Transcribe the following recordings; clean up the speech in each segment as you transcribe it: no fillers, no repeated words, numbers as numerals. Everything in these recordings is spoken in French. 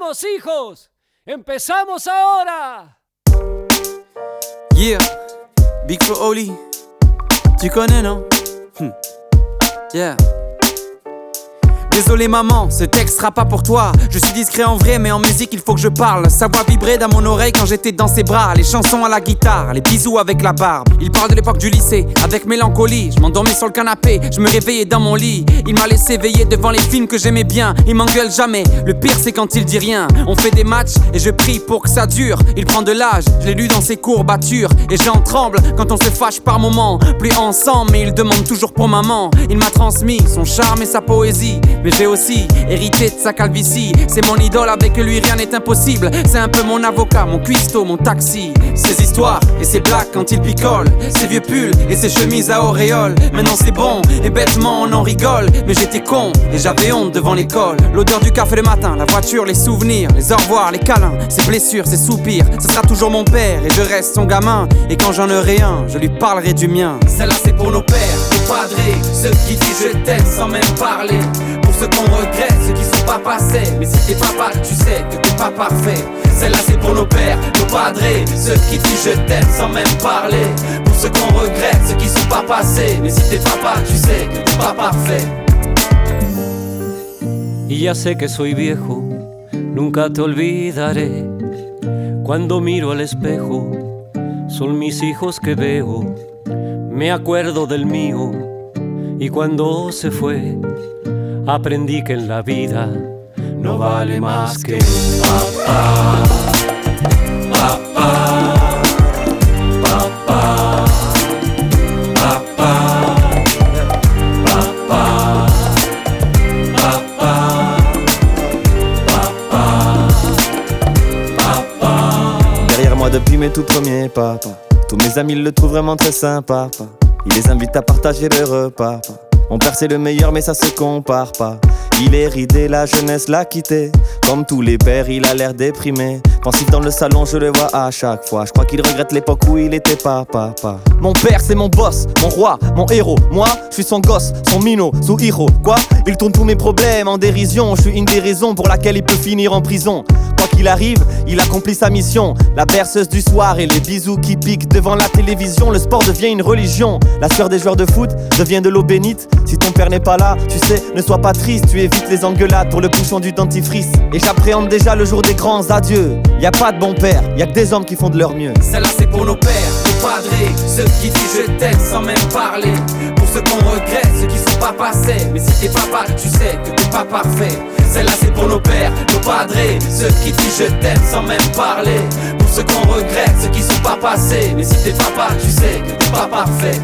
tenemos hijos. ¡Empezamos ahora! Yeah, Big Flo Oli, tu connais non? Yeah. Désolé maman, ce texte sera pas pour toi. Je suis discret en vrai mais en musique il faut que je parle. Sa voix vibrait dans mon oreille quand j'étais dans ses bras. Les chansons à la guitare, les bisous avec la barbe. Il parle de l'époque du lycée, avec mélancolie. Je m'endormais sur le canapé, je me réveillais dans mon lit. Il m'a laissé veiller devant les films que j'aimais bien. Il m'engueule jamais, le pire c'est quand il dit rien. On fait des matchs et je prie pour que ça dure. Il prend de l'âge, je l'ai lu dans ses courbatures. Et j'en tremble quand on se fâche par moments. Plus ensemble mais il demande toujours pour maman. Il m'a transmis son charme et sa poésie. Mais j'ai aussi hérité de sa calvitie. C'est mon idole, avec lui rien n'est impossible. C'est un peu mon avocat, mon cuistot, mon taxi. Ses histoires et ses blagues quand il picole. Ses vieux pulls et ses chemises à auréole. Maintenant c'est bon et bêtement on en rigole. Mais j'étais con et j'avais honte devant l'école. L'odeur du café le matin, la voiture, les souvenirs, les au revoir, les câlins, ses blessures, ses soupirs. Ce sera toujours mon père et je reste son gamin. Et quand j'en aurai un, je lui parlerai du mien. Celle-là c'est pour nos pères, nos padrés, ceux qui disent je t'aime sans même parler. Pour ceux qu'on regrette, ceux qui sont pas passés. Mais si t'es papa, tu sais que t'es pas parfait. Celle-là c'est pour nos pères, nos padrés, ceux qui disent je t'aime sans même parler. Pour ceux qu'on regrette, ceux qui sont pas passés. Mais si t'es papa, tu sais que t'es pas parfait. Y ya sé que soy viejo, nunca te olvidaré. Cuando miro al espejo, son mis hijos que veo. Me acuerdo del mío, y cuando se fue, aprendí que en la vida no vale más que papá, papá, papá, papá, papá, papá, papá, papá. Derrière moi depuis mes tout premiers pas. Tous mes amis le trouvent vraiment très sympa. Il les invite à partager le repas. Mon père c'est le meilleur mais ça se compare pas. Il est ridé, la jeunesse l'a quitté. Comme tous les pères, il a l'air déprimé. Pensif dans le salon, je le vois à chaque fois. Je crois qu'il regrette l'époque où il était papa. Mon père c'est mon boss, mon roi, mon héros. Moi, je suis son gosse, son minot, son héros. Quoi? Il tourne tous mes problèmes en dérision. Je suis une des raisons pour laquelle il peut finir en prison. Quoi qu'il arrive, il accomplit sa mission. La berceuse du soir et les bisous qui piquent devant la télévision. Le sport devient une religion. La sueur des joueurs de foot devient de l'eau bénite. Si ton père n'est pas là, tu sais, ne sois pas triste. Tu évites les engueulades pour le bouchon du dentifrice. Et j'appréhende déjà le jour des grands adieux. Y a pas de bon père, y a que des hommes qui font de leur mieux. Celle-là c'est pour nos pères, nos padrés, ceux qui disent je t'aime sans même parler. Pour ceux qu'on regrette, ceux qui sont pas passés. Mais si t'es papa, tu sais que t'es pas parfait. Celle-là c'est pour nos pères, nos padrés, ceux qui disent je t'aime sans même parler. Pour ceux qu'on regrette, ceux qui sont pas passés. Mais si t'es papa, tu sais que t'es pas parfait.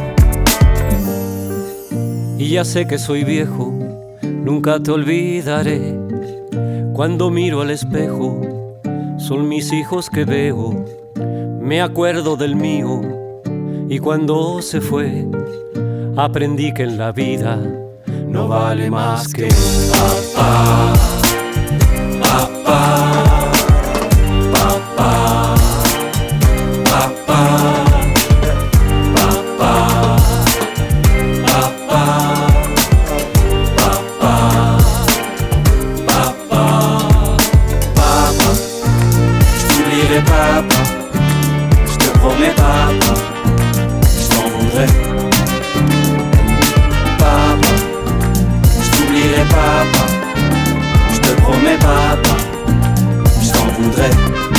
Y ya sé que soy viejo, nunca te olvidaré. Cuando miro al espejo, son mis hijos que veo. Me acuerdo del mío, y cuando se fue, aprendí que en la vida no vale más que papá, papá, papá, papá. Papa, je te promets papa, je t'en voudrais. Papa, je t'oublierai papa, je te promets papa, je t'en voudrais.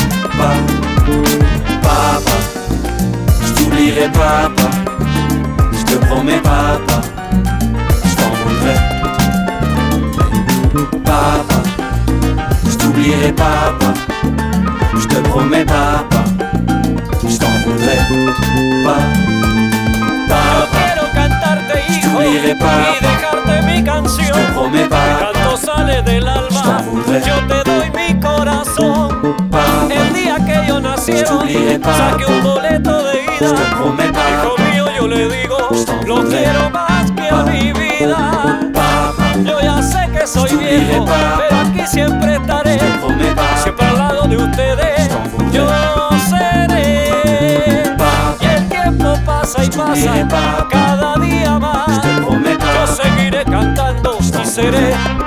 Papa, je t'oublierai papa, je te promets papa, je t'en voudrais. Papa, je t'oublierai papa, je te promets papa, je t'en voudrais pas. Papa, Quiero cantarte hijo y dejarte mi canción. je te promets pas. El canto sale del alma, yo te doy mi corazón. Papa, El día que ellos nacieron, t'oublierai pas. saqué un boleto de je te ida. promets pas. Hijo mío, yo le digo, lo quiero más que a mi vida. Papa, Yo ya sé que soy t'oublierai viejo, pas. pero aquí siempre estaré. je te promets pas. Siempre al lado de ustedes, yo seré. Y el tiempo pasa y pasa, cada día más. je te promets pas. Yo seguiré cantando y seré